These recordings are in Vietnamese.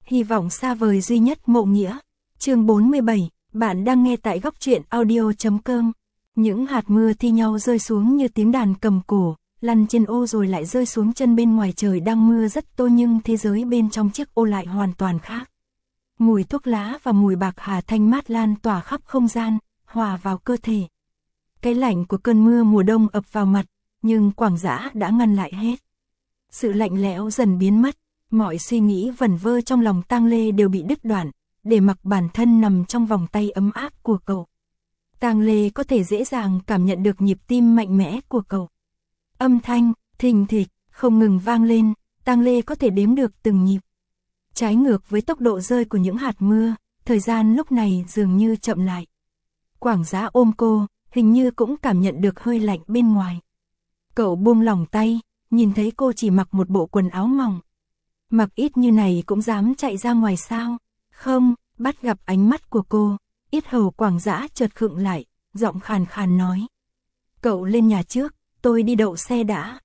Hy vọng xa vời duy nhất mộ nghĩa. Chương 47, bạn đang nghe tại góc truyện audio.com. Những hạt mưa thi nhau rơi xuống như tiếng đàn cầm cổ, lăn trên ô rồi lại rơi xuống chân. Bên ngoài trời đang mưa rất to nhưng thế giới bên trong chiếc ô lại hoàn toàn khác. Mùi thuốc lá và mùi bạc hà thanh mát lan tỏa khắp không gian, hòa vào cơ thể. Cái lạnh của cơn mưa mùa đông ập vào mặt, nhưng Quảng Dã đã ngăn lại hết. Sự lạnh lẽo dần biến mất, mọi suy nghĩ vẩn vơ trong lòng Tang Lê đều bị đứt đoạn, để mặc bản thân nằm trong vòng tay ấm áp của cậu. Tang Lê có thể dễ dàng cảm nhận được nhịp tim mạnh mẽ của cậu. Âm thanh thình thịch không ngừng vang lên, Tang Lê có thể đếm được từng nhịp. Trái ngược với tốc độ rơi của những hạt mưa, thời gian lúc này dường như chậm lại. Quảng Dã ôm cô, hình như cũng cảm nhận được hơi lạnh bên ngoài. Cậu buông lỏng tay, nhìn thấy cô chỉ mặc một bộ quần áo mỏng. Mặc ít như này cũng dám chạy ra ngoài sao? Không, bắt gặp ánh mắt của cô, yết hầu Quảng Dã chợt khựng lại, giọng khàn khàn nói. Cậu lên nhà trước, tôi đi đậu xe đã.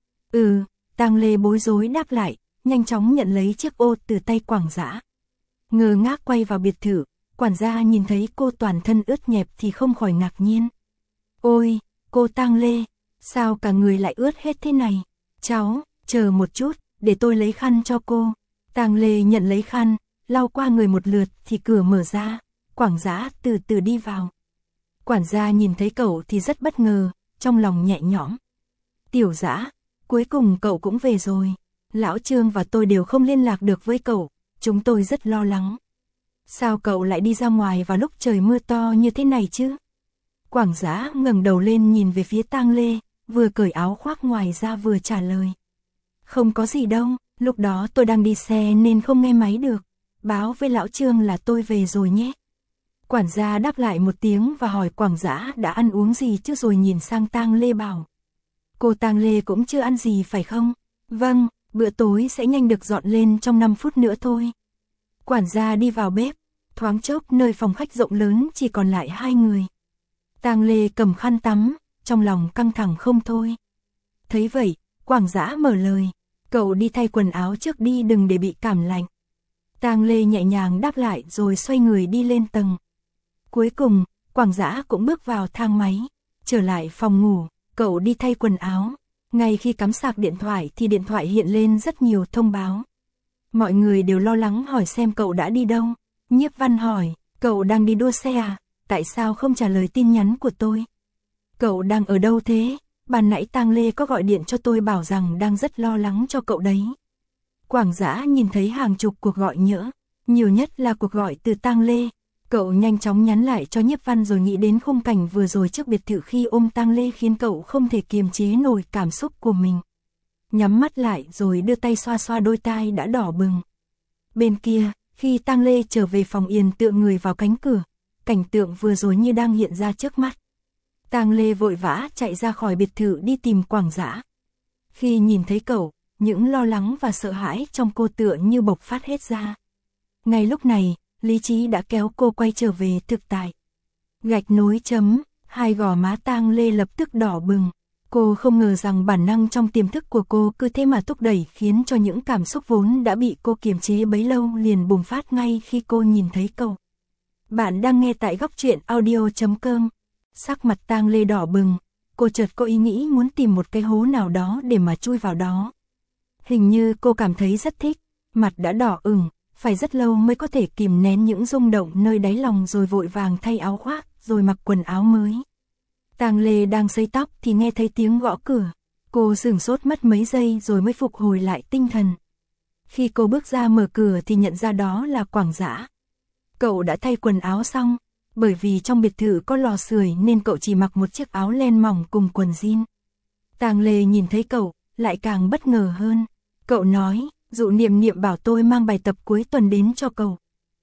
Tang Lê bối rối đáp lại, nhanh chóng nhận lấy chiếc ô từ tay Quảng Dã. Ngơ ngác quay vào biệt thự, quản gia nhìn thấy cô toàn thân ướt nhẹp thì không khỏi ngạc nhiên. Ôi, cô Tang Lê, sao cả người lại ướt hết thế này? Cháu, chờ một chút, để tôi lấy khăn cho cô. Tang Lê nhận lấy khăn, lau qua người một lượt thì cửa mở ra, Quảng Dã từ từ đi vào. Quản gia nhìn thấy cậu thì rất bất ngờ, trong lòng nhẹ nhõm. Tiểu Dã, cuối cùng cậu cũng về rồi. Lão Trương và tôi đều không liên lạc được với cậu, chúng tôi rất lo lắng. Sao cậu lại đi ra ngoài vào lúc trời mưa to như thế này chứ? Quảng Dã ngẩng đầu lên nhìn về phía Tang Lê, vừa cởi áo khoác ngoài ra vừa trả lời. Không có gì đâu, lúc đó tôi đang đi xe nên không nghe máy được. Báo với Lão Trương là tôi về rồi nhé. Quản gia đáp lại một tiếng và hỏi Quảng Dã đã ăn uống gì chứ, rồi nhìn sang Tang Lê bảo. Cô Tang Lê cũng chưa ăn gì phải không? Vâng, bữa tối sẽ nhanh được dọn lên trong 5 phút nữa thôi. Quản gia đi vào bếp, thoáng chốc nơi phòng khách rộng lớn chỉ còn lại hai người. Tang Lê cầm khăn tắm, trong lòng căng thẳng không thôi. Thấy vậy, Quảng Dã mở lời, cậu đi thay quần áo trước đi, đừng để bị cảm lạnh. Tang Lê nhẹ nhàng đáp lại rồi xoay người đi lên tầng. Cuối cùng, Quảng Dã cũng bước vào thang máy, trở lại phòng ngủ, cậu đi thay quần áo. Ngay khi cắm sạc điện thoại thì điện thoại hiện lên rất nhiều thông báo. Mọi người đều lo lắng hỏi xem cậu đã đi đâu. Nhiếp Văn hỏi, cậu đang đi đua xe à? Tại sao không trả lời tin nhắn của tôi? Cậu đang ở đâu thế? Ban nãy Tang Lê có gọi điện cho tôi bảo rằng đang rất lo lắng cho cậu đấy. Quảng Dã nhìn thấy hàng chục cuộc gọi nhỡ, nhiều nhất là cuộc gọi từ Tang Lê. Cậu nhanh chóng nhắn lại cho Nhiếp Văn rồi nghĩ đến khung cảnh vừa rồi trước biệt thự khi ôm Tang Lê khiến cậu không thể kiềm chế nổi cảm xúc của mình. Nhắm mắt lại rồi đưa tay xoa xoa đôi tai đã đỏ bừng. Bên kia, khi Tang Lê trở về phòng yên tựa người vào cánh cửa, cảnh tượng vừa rồi như đang hiện ra trước mắt. Tang Lê vội vã chạy ra khỏi biệt thự đi tìm Quảng Dã. Khi nhìn thấy cậu, những lo lắng và sợ hãi trong cô tựa như bộc phát hết ra. Ngay lúc này, lý trí đã kéo cô quay trở về thực tại. Gạch nối chấm, hai gò má Tang Lê lập tức đỏ bừng. Cô không ngờ rằng bản năng trong tiềm thức của cô cứ thế mà thúc đẩy khiến cho những cảm xúc vốn đã bị cô kiềm chế bấy lâu liền bùng phát ngay khi cô nhìn thấy cậu. Bạn đang nghe tại góc truyện audio.com. Sắc mặt Tang Lê đỏ bừng, cô chợt có ý nghĩ muốn tìm một cái hố nào đó để mà chui vào đó. Hình như cô cảm thấy rất thích, mặt đã đỏ ửng, phải rất lâu mới có thể kìm nén những rung động nơi đáy lòng rồi vội vàng thay áo khoác, rồi mặc quần áo mới. Tang Lê đang sấy tóc thì nghe thấy tiếng gõ cửa. Cô sửng sốt mất mấy giây rồi mới phục hồi lại tinh thần. Khi cô bước ra mở cửa thì nhận ra đó là Quảng Dã. Cậu đã thay quần áo xong, bởi vì trong biệt thự có lò sưởi nên cậu chỉ mặc một chiếc áo len mỏng cùng quần jean. Tang Lê nhìn thấy cậu, lại càng bất ngờ hơn. Cậu nói, Dụ Niệm Niệm bảo tôi mang bài tập cuối tuần đến cho cậu.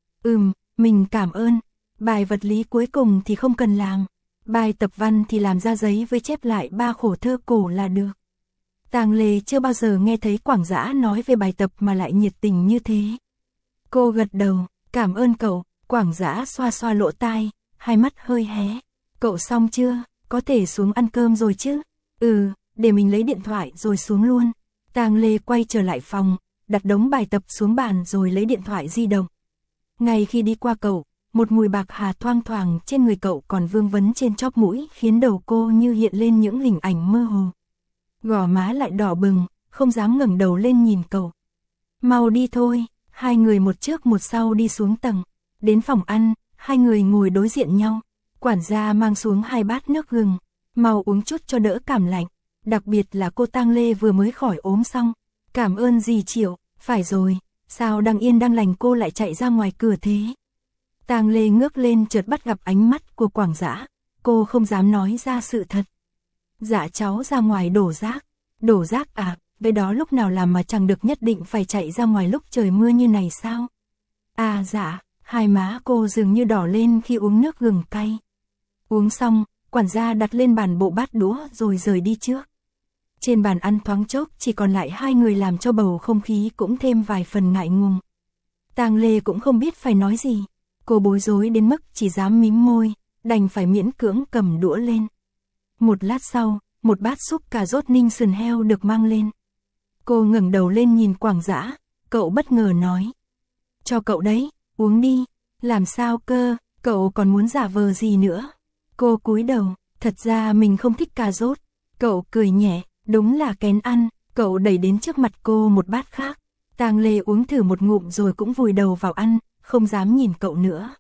Mình cảm ơn. Bài vật lý cuối cùng thì không cần làm. Bài tập văn thì làm ra giấy với chép lại 3 khổ thơ cổ là được. Tang Lê chưa bao giờ nghe thấy Quảng Dã nói về bài tập mà lại nhiệt tình như thế. Cô gật đầu, cảm ơn cậu. Quảng Dã xoa xoa lỗ tai, hai mắt hơi hé. Cậu xong chưa? Có thể xuống ăn cơm rồi chứ? Để mình lấy điện thoại rồi xuống luôn. Tang Lê quay trở lại phòng, đặt đống bài tập xuống bàn rồi lấy điện thoại di động. Ngay khi đi qua cậu, một mùi bạc hà thoang thoảng trên người cậu còn vương vấn trên chóp mũi khiến đầu cô như hiện lên những hình ảnh mơ hồ. Gò má lại đỏ bừng, không dám ngẩng đầu lên nhìn cậu. Mau đi thôi, hai người một trước một sau đi xuống tầng. Đến phòng ăn, hai người ngồi đối diện nhau. Quản gia mang xuống 2 bát nước gừng, mau uống chút cho đỡ cảm lạnh. Đặc biệt là cô Tang Lê vừa mới khỏi ốm xong. Cảm ơn dì Triệu, phải rồi, sao đang yên đang lành cô lại chạy ra ngoài cửa thế? Tang Lê ngước lên chợt bắt gặp ánh mắt của Quảng Dã, cô không dám nói ra sự thật. Dạ cháu ra ngoài đổ rác à, vậy đó lúc nào làm mà chẳng được nhất định phải chạy ra ngoài lúc trời mưa như này sao? À dạ, hai má cô dường như đỏ lên khi uống nước gừng cay. Uống xong, quản gia đặt lên bàn bộ bát đũa rồi rời đi trước. Trên bàn ăn thoáng chốc chỉ còn lại hai người làm cho bầu không khí cũng thêm vài phần ngại ngùng. Tang Lê cũng không biết phải nói gì, cô bối rối đến mức chỉ dám mím môi, đành phải miễn cưỡng cầm đũa lên. Một lát sau, một bát súp cà rốt ninh sườn heo được mang lên. Cô ngẩng đầu lên nhìn Quảng Dã, cậu bất ngờ nói. Cho cậu đấy, uống đi, làm sao cơ, cậu còn muốn giả vờ gì nữa? Cô cúi đầu, thật ra mình không thích cà rốt. Cậu cười nhẹ, đúng là kén ăn, cậu đẩy đến trước mặt cô một bát khác. Tang Lê uống thử một ngụm rồi cũng vùi đầu vào ăn, không dám nhìn cậu nữa.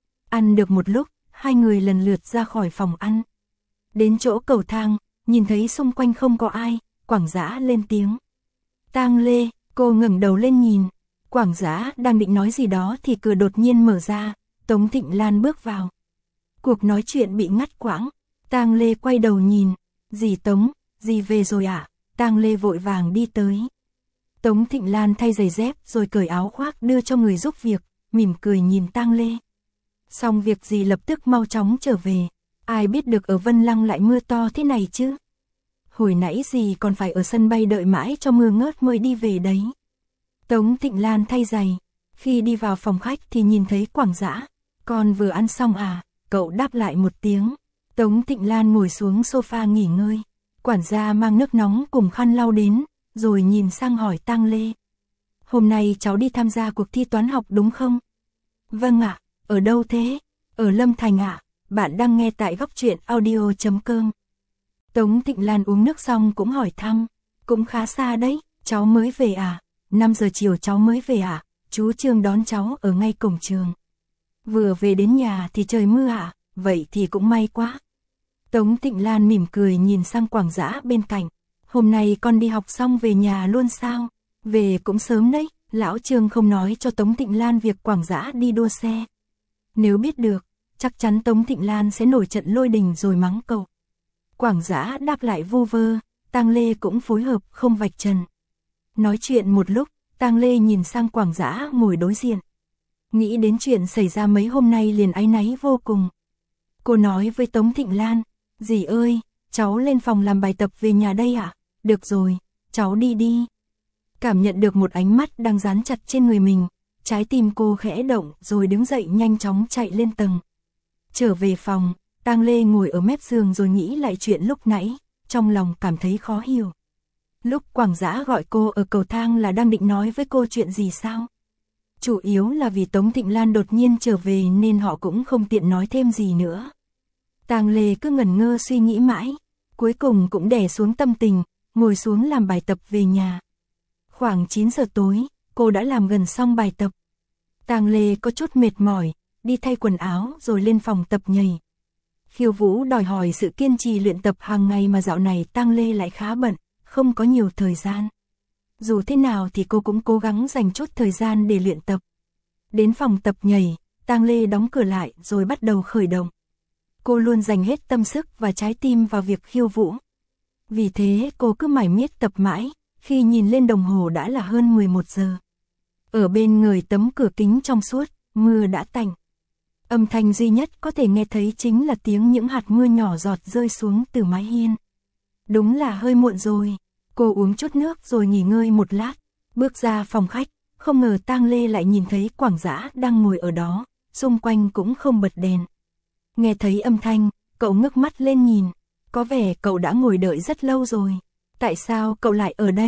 Ăn được một lúc, hai người lần lượt ra khỏi phòng ăn. Đến chỗ cầu thang, nhìn thấy xung quanh không có ai, Quảng Dã lên tiếng. Tang Lê, cô ngẩng đầu lên nhìn. Quảng Dã đang định nói gì đó thì cửa đột nhiên mở ra, Tống Thịnh Lan bước vào. Cuộc nói chuyện bị ngắt quãng, Tang Lê quay đầu nhìn, dì Tống, dì về rồi à? Tang Lê vội vàng đi tới. Tống Thịnh Lan thay giày dép rồi cởi áo khoác đưa cho người giúp việc, mỉm cười nhìn Tang Lê. Xong việc dì lập tức mau chóng trở về, ai biết được ở Vân Lăng lại mưa to thế này chứ? Hồi nãy dì còn phải ở sân bay đợi mãi cho mưa ngớt mới đi về đấy. Tống Thịnh Lan thay giày, khi đi vào phòng khách thì nhìn thấy Quảng Dã. Con vừa ăn xong à? Cậu đáp lại một tiếng. Tống Thịnh Lan ngồi xuống sofa nghỉ ngơi. Quản gia mang nước nóng cùng khăn lau đến, rồi nhìn sang hỏi Tang Lê. Hôm nay cháu đi tham gia cuộc thi toán học đúng không? Vâng ạ, ở đâu thế? Ở Lâm Thành ạ, bạn đang nghe tại Góc Truyện Audio.com. Tống Thịnh Lan uống nước xong cũng hỏi thăm. Cũng khá xa đấy, cháu mới về à? 5 giờ chiều cháu mới về à? Chú Trương đón cháu ở ngay cổng trường. Vừa về đến nhà thì trời mưa à? Vậy thì cũng may quá. Tống Thịnh Lan mỉm cười nhìn sang Quảng Dã bên cạnh. Hôm nay con đi học xong về nhà luôn sao? Về cũng sớm đấy, lão Trương không nói cho Tống Thịnh Lan việc Quảng Dã đi đua xe. Nếu biết được, chắc chắn Tống Thịnh Lan sẽ nổi trận lôi đình rồi mắng cậu. Quảng Dã đáp lại vu vơ, Tang Lê cũng phối hợp không vạch trần. Nói chuyện một lúc, Tang Lê nhìn sang Quảng Dã ngồi đối diện. Nghĩ đến chuyện xảy ra mấy hôm nay liền áy náy vô cùng. Cô nói với Tống Thịnh Lan, dì ơi, cháu lên phòng làm bài tập về nhà đây ạ? Được rồi, cháu đi đi. Cảm nhận được một ánh mắt đang dán chặt trên người mình, trái tim cô khẽ động rồi đứng dậy nhanh chóng chạy lên tầng. Trở về phòng, Tang Lê ngồi ở mép giường rồi nghĩ lại chuyện lúc nãy, trong lòng cảm thấy khó hiểu. Lúc Quảng Dã gọi cô ở cầu thang là đang định nói với cô chuyện gì sao? Chủ yếu là vì Tống Thịnh Lan đột nhiên trở về nên họ cũng không tiện nói thêm gì nữa. Tang Lê cứ ngẩn ngơ suy nghĩ mãi, cuối cùng cũng đè xuống tâm tình, ngồi xuống làm bài tập về nhà. Khoảng 9 giờ tối, cô đã làm gần xong bài tập. Tang Lê có chút mệt mỏi, đi thay quần áo rồi lên phòng tập nhảy. Khiêu vũ đòi hỏi sự kiên trì luyện tập hàng ngày mà dạo này Tang Lê lại khá bận, không có nhiều thời gian. Dù thế nào thì cô cũng cố gắng dành chút thời gian để luyện tập. Đến phòng tập nhảy, Tang Lê đóng cửa lại rồi bắt đầu khởi động. Cô luôn dành hết tâm sức và trái tim vào việc khiêu vũ. Vì thế cô cứ mải miết tập mãi, khi nhìn lên đồng hồ đã là hơn 11 giờ. Ở bên người tấm cửa kính trong suốt, mưa đã tạnh. Âm thanh duy nhất có thể nghe thấy chính là tiếng những hạt mưa nhỏ giọt rơi xuống từ mái hiên. Đúng là hơi muộn rồi. Cô uống chút nước rồi nghỉ ngơi một lát, bước ra phòng khách, không ngờ Tang Lê lại nhìn thấy Quảng Dã đang ngồi ở đó, xung quanh cũng không bật đèn. Nghe thấy âm thanh, cậu ngước mắt lên nhìn, có vẻ cậu đã ngồi đợi rất lâu rồi. Tại sao cậu lại ở đây?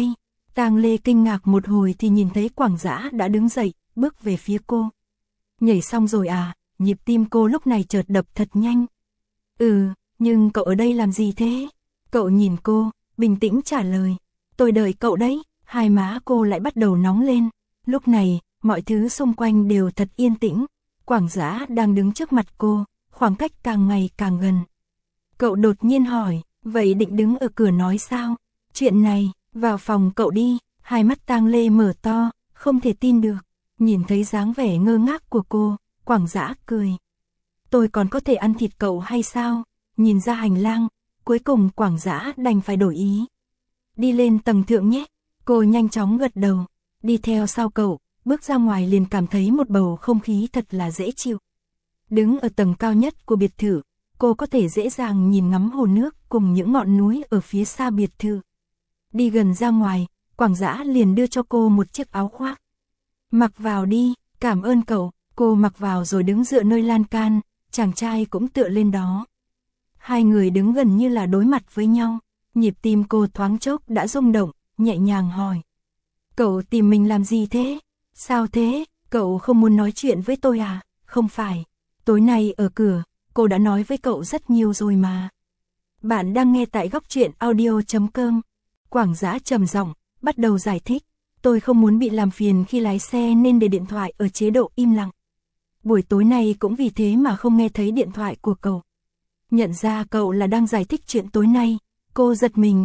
Tang Lê kinh ngạc một hồi thì nhìn thấy Quảng Dã đã đứng dậy, bước về phía cô. Nhảy xong rồi à? Nhịp tim cô lúc này chợt đập thật nhanh. Ừ, nhưng cậu ở đây làm gì thế? Cậu nhìn cô, bình tĩnh trả lời. Tôi đợi cậu đấy. Hai má cô lại bắt đầu nóng lên. Lúc này, mọi thứ xung quanh đều thật yên tĩnh. Quảng Dã đang đứng trước mặt cô, khoảng cách càng ngày càng gần. Cậu đột nhiên hỏi, vậy định đứng ở cửa nói sao? Chuyện này, vào phòng cậu đi. Hai mắt Tang Lê mở to, không thể tin được. Nhìn thấy dáng vẻ ngơ ngác của cô, Quảng Dã cười. Tôi còn có thể ăn thịt cậu hay sao? Nhìn ra hành lang, cuối cùng Quảng Dã đành phải đổi ý. Đi lên tầng thượng nhé. Cô nhanh chóng gật đầu, đi theo sau cậu, bước ra ngoài liền cảm thấy một bầu không khí thật là dễ chịu. Đứng ở tầng cao nhất của biệt thự, cô có thể dễ dàng nhìn ngắm hồ nước cùng những ngọn núi ở phía xa biệt thự. Đi gần ra ngoài, Quảng Dã liền đưa cho cô một chiếc áo khoác. Mặc vào đi, cảm ơn cậu. Cô mặc vào rồi đứng dựa nơi lan can, chàng trai cũng tựa lên đó. Hai người đứng gần như là đối mặt với nhau, nhịp tim cô thoáng chốc đã rung động, nhẹ nhàng hỏi. Cậu tìm mình làm gì thế? Sao thế? Cậu không muốn nói chuyện với tôi à? Không phải. Tối nay ở cửa, cô đã nói với cậu rất nhiều rồi mà. Bạn đang nghe tại góc truyện audio.com. Quảng Dã trầm giọng, bắt đầu giải thích. Tôi không muốn bị làm phiền khi lái xe nên để điện thoại ở chế độ im lặng. Buổi tối nay cũng vì thế mà không nghe thấy điện thoại của cậu. Nhận ra cậu là đang giải thích chuyện tối nay, cô giật mình,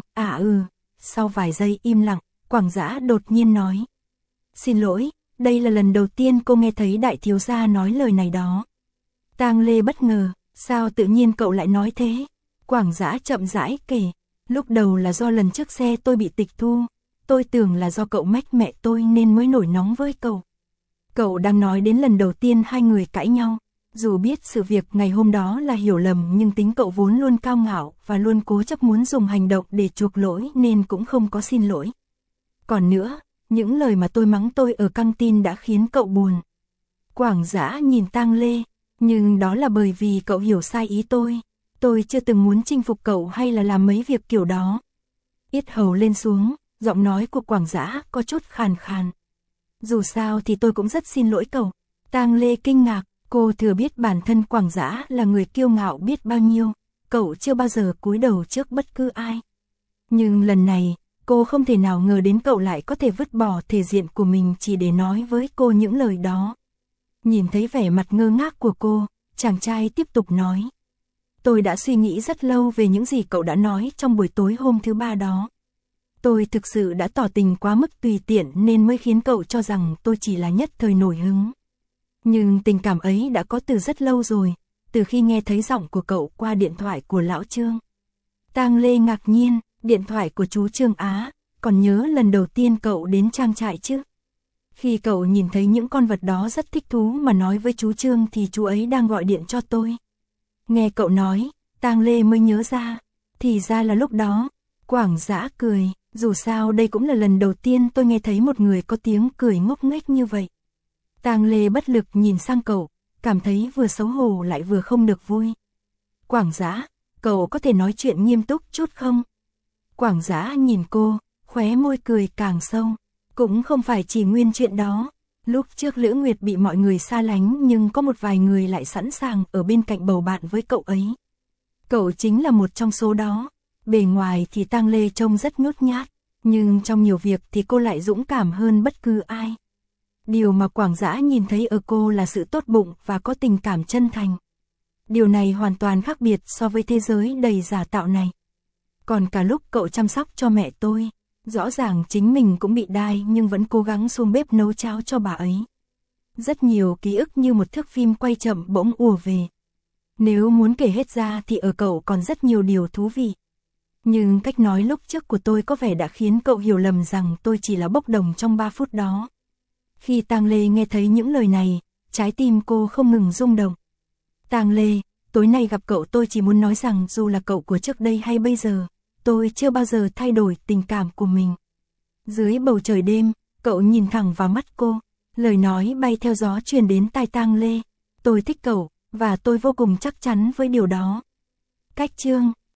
Sau vài giây im lặng, Quảng Dã đột nhiên nói. Xin lỗi, đây là lần đầu tiên cô nghe thấy đại thiếu gia nói lời này đó. Tang Lê bất ngờ, sao tự nhiên cậu lại nói thế? Quảng Dã chậm rãi kể, lúc đầu là do lần trước xe tôi bị tịch thu, tôi tưởng là do cậu mách mẹ tôi nên mới nổi nóng với cậu. Cậu đang nói đến lần đầu tiên hai người cãi nhau, dù biết sự việc ngày hôm đó là hiểu lầm nhưng tính cậu vốn luôn cao ngạo và luôn cố chấp muốn dùng hành động để chuộc lỗi nên cũng không có xin lỗi. Còn nữa, những lời mà tôi mắng tôi ở căng tin đã khiến cậu buồn. Quảng Dã nhìn Tang Lê, nhưng đó là bởi vì cậu hiểu sai ý tôi chưa từng muốn chinh phục cậu hay là làm mấy việc kiểu đó. Yết hầu lên xuống, giọng nói của Quảng Dã có chút khàn khàn. Dù sao thì tôi cũng rất xin lỗi cậu. Tang Lê kinh ngạc, cô thừa biết bản thân Quảng Dã là người kiêu ngạo biết bao nhiêu, cậu chưa bao giờ cúi đầu trước bất cứ ai. Nhưng lần này, cô không thể nào ngờ đến cậu lại có thể vứt bỏ thể diện của mình chỉ để nói với cô những lời đó. Nhìn thấy vẻ mặt ngơ ngác của cô, chàng trai tiếp tục nói. Tôi đã suy nghĩ rất lâu về những gì cậu đã nói trong buổi tối hôm thứ ba đó. Tôi thực sự đã tỏ tình quá mức tùy tiện nên mới khiến cậu cho rằng tôi chỉ là nhất thời nổi hứng. Nhưng tình cảm ấy đã có từ rất lâu rồi, từ khi nghe thấy giọng của cậu qua điện thoại của lão Trương. Tang Lê ngạc nhiên, điện thoại của chú Trương á, còn nhớ lần đầu tiên cậu đến trang trại chứ? Khi cậu nhìn thấy những con vật đó rất thích thú mà nói với chú Trương thì chú ấy đang gọi điện cho tôi. Nghe cậu nói, Tang Lê mới nhớ ra, thì ra là lúc đó. Quảng Dã cười, dù sao đây cũng là lần đầu tiên tôi nghe thấy một người có tiếng cười ngốc nghếch như vậy. Tang Lê bất lực nhìn sang cậu, cảm thấy vừa xấu hổ lại vừa không được vui. Quảng Dã, cậu có thể nói chuyện nghiêm túc chút không? Quảng Dã nhìn cô, khóe môi cười càng sâu. Cũng không phải chỉ nguyên chuyện đó. Lúc trước Lữ Nguyệt bị mọi người xa lánh nhưng có một vài người lại sẵn sàng ở bên cạnh bầu bạn với cậu ấy. Cậu chính là một trong số đó. Bề ngoài thì Tang Lê trông rất nhút nhát, nhưng trong nhiều việc thì cô lại dũng cảm hơn bất cứ ai. Điều mà Quảng Dã nhìn thấy ở cô là sự tốt bụng và có tình cảm chân thành. Điều này hoàn toàn khác biệt so với thế giới đầy giả tạo này. Còn cả lúc cậu chăm sóc cho mẹ tôi, rõ ràng chính mình cũng bị đai nhưng vẫn cố gắng xuống bếp nấu cháo cho bà ấy. Rất nhiều ký ức như một thước phim quay chậm bỗng ùa về. Nếu muốn kể hết ra thì ở cậu còn rất nhiều điều thú vị. Nhưng cách nói lúc trước của tôi có vẻ đã khiến cậu hiểu lầm rằng tôi chỉ là bốc đồng trong 3 phút đó. Khi Tang Lê nghe thấy những lời này, trái tim cô không ngừng rung động. Tang Lê, tối nay gặp cậu tôi chỉ muốn nói rằng dù là cậu của trước đây hay bây giờ, tôi chưa bao giờ thay đổi tình cảm của mình. Dưới bầu trời đêm, cậu nhìn thẳng vào mắt cô, lời nói bay theo gió truyền đến tai Tang Lê. Tôi thích cậu, và tôi vô cùng chắc chắn với điều đó. Cách chương